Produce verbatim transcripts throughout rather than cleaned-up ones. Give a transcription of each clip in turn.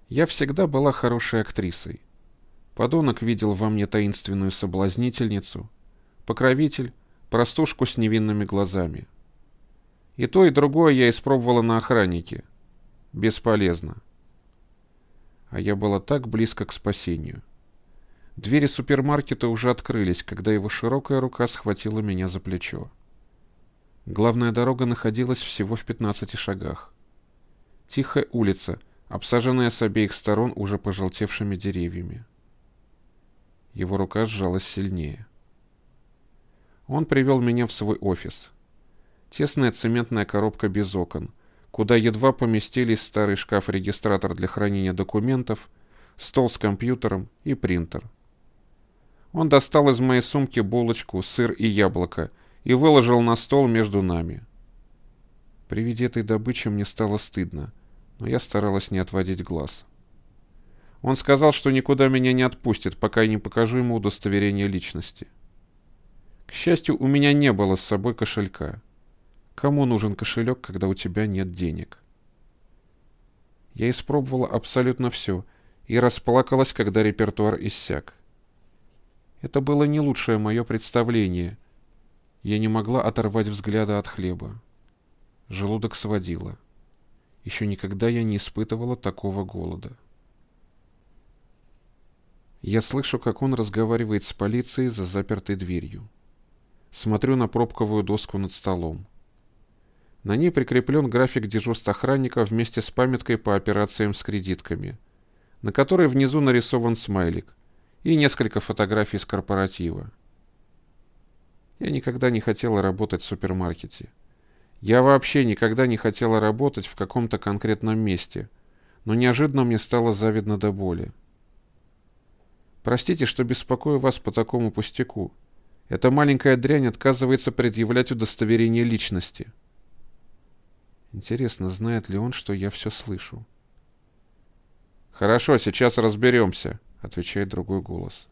Я всегда была хорошей актрисой. Подонок видел во мне таинственную соблазнительницу, покровитель, простушку с невинными глазами. И то, и другое я испробовала на охраннике. Бесполезно. А я была так близко к спасению. Двери супермаркета уже открылись, когда его широкая рука схватила меня за плечо. Главная дорога находилась всего в пятнадцати шагах. Тихая улица, обсаженная с обеих сторон уже пожелтевшими деревьями. Его рука сжалась сильнее. Он привел меня в свой офис. Тесная цементная коробка без окон, куда едва поместились старый шкаф-регистратор для хранения документов, стол с компьютером и принтер. Он достал из моей сумки булочку, сыр и яблоко и выложил на стол между нами. При виде этой добычи мне стало стыдно, но я старалась не отводить глаз. Он сказал, что никуда меня не отпустит, пока я не покажу ему удостоверение личности. К счастью, у меня не было с собой кошелька. Кому нужен кошелек, когда у тебя нет денег? Я испробовала абсолютно все и расплакалась, когда репертуар иссяк. Это было не лучшее мое представление. Я не могла оторвать взгляда от хлеба. Желудок сводило. Еще никогда я не испытывала такого голода. Я слышу, как он разговаривает с полицией за запертой дверью. Смотрю на пробковую доску над столом. На ней прикреплен график дежурств охранника вместе с памяткой по операциям с кредитками, на которой внизу нарисован смайлик и несколько фотографий с корпоратива. Я никогда не хотела работать в супермаркете. Я вообще никогда не хотела работать в каком-то конкретном месте, но неожиданно мне стало завидно до боли. Простите, что беспокою вас по такому пустяку. Эта маленькая дрянь отказывается предъявлять удостоверение личности. Интересно, знает ли он, что я все слышу? «Хорошо, сейчас разберемся», — отвечает другой голос.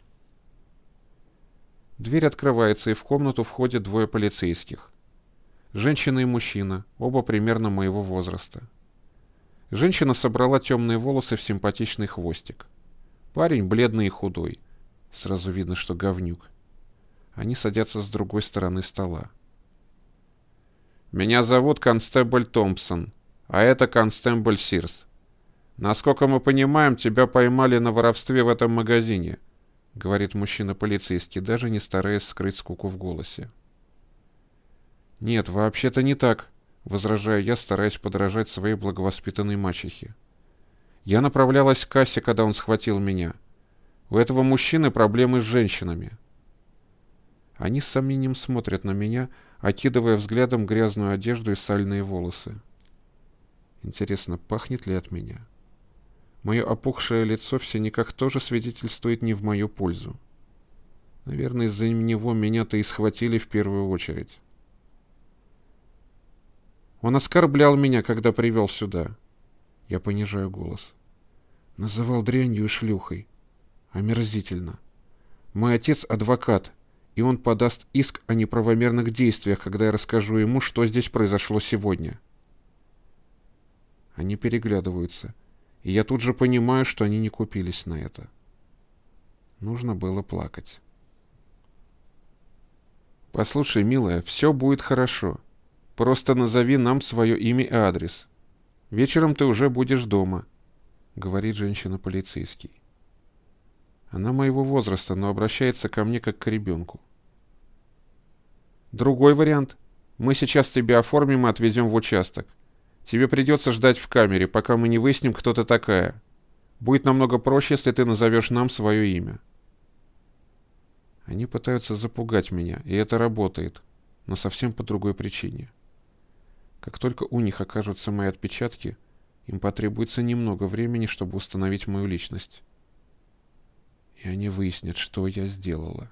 Дверь открывается, и в комнату входят двое полицейских. Женщина и мужчина, оба примерно моего возраста. Женщина собрала темные волосы в симпатичный хвостик. Парень бледный и худой. Сразу видно, что говнюк. Они садятся с другой стороны стола. «Меня зовут констебль Томпсон, а это констебль Сирс. Насколько мы понимаем, тебя поймали на воровстве в этом магазине», — говорит мужчина-полицейский, даже не стараясь скрыть скуку в голосе. «Нет, вообще-то не так», — возражаю я, стараясь подражать своей благовоспитанной мачехе. «Я направлялась к кассе, когда он схватил меня. У этого мужчины проблемы с женщинами». Они с сомнением смотрят на меня, окидывая взглядом грязную одежду и сальные волосы. Интересно, пахнет ли от меня? Мое опухшее лицо все никак тоже свидетельствует не в мою пользу. Наверное, из-за него меня-то и схватили в первую очередь. Он оскорблял меня, когда привел сюда. Я понижаю голос. Называл дрянью и шлюхой. Омерзительно. Мой отец адвокат, и он подаст иск о неправомерных действиях, когда я расскажу ему, что здесь произошло сегодня. Они переглядываются, и я тут же понимаю, что они не купились на это. Нужно было плакать. «Послушай, милая, все будет хорошо. Просто назови нам свое имя и адрес. Вечером ты уже будешь дома», — говорит женщина-полицейский. Она моего возраста, но обращается ко мне как к ребенку. «Другой вариант. Мы сейчас тебя оформим и отвезем в участок. Тебе придется ждать в камере, пока мы не выясним, кто ты такая. Будет намного проще, если ты назовешь нам свое имя». Они пытаются запугать меня, и это работает, но совсем по другой причине. Как только у них окажутся мои отпечатки, им потребуется немного времени, чтобы установить мою личность. И они выяснят, что я сделала.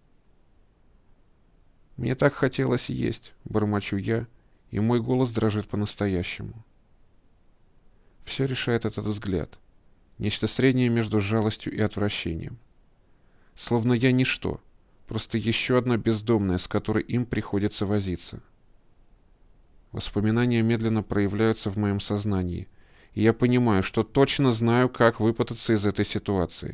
«Мне так хотелось есть», — бормочу я, и мой голос дрожит по-настоящему. Все решает этот взгляд. Нечто среднее между жалостью и отвращением. Словно я ничто, просто еще одна бездомная, с которой им приходится возиться. Воспоминания медленно проявляются в моем сознании, и я понимаю, что точно знаю, как выпутаться из этой ситуации.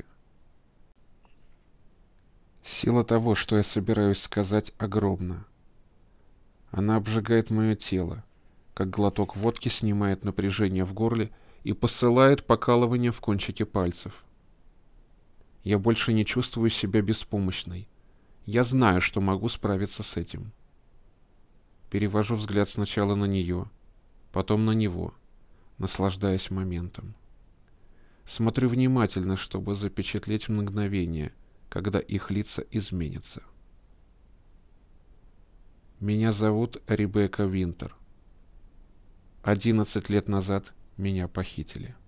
Сила того, что я собираюсь сказать, огромна. Она обжигает мое тело, как глоток водки снимает напряжение в горле и посылает покалывание в кончике пальцев. Я больше не чувствую себя беспомощной. Я знаю, что могу справиться с этим. Перевожу взгляд сначала на нее, потом на него, наслаждаясь моментом. Смотрю внимательно, чтобы запечатлеть мгновение, когда их лица изменятся. Меня зовут Ребекка Винтер. Одиннадцать лет назад меня похитили.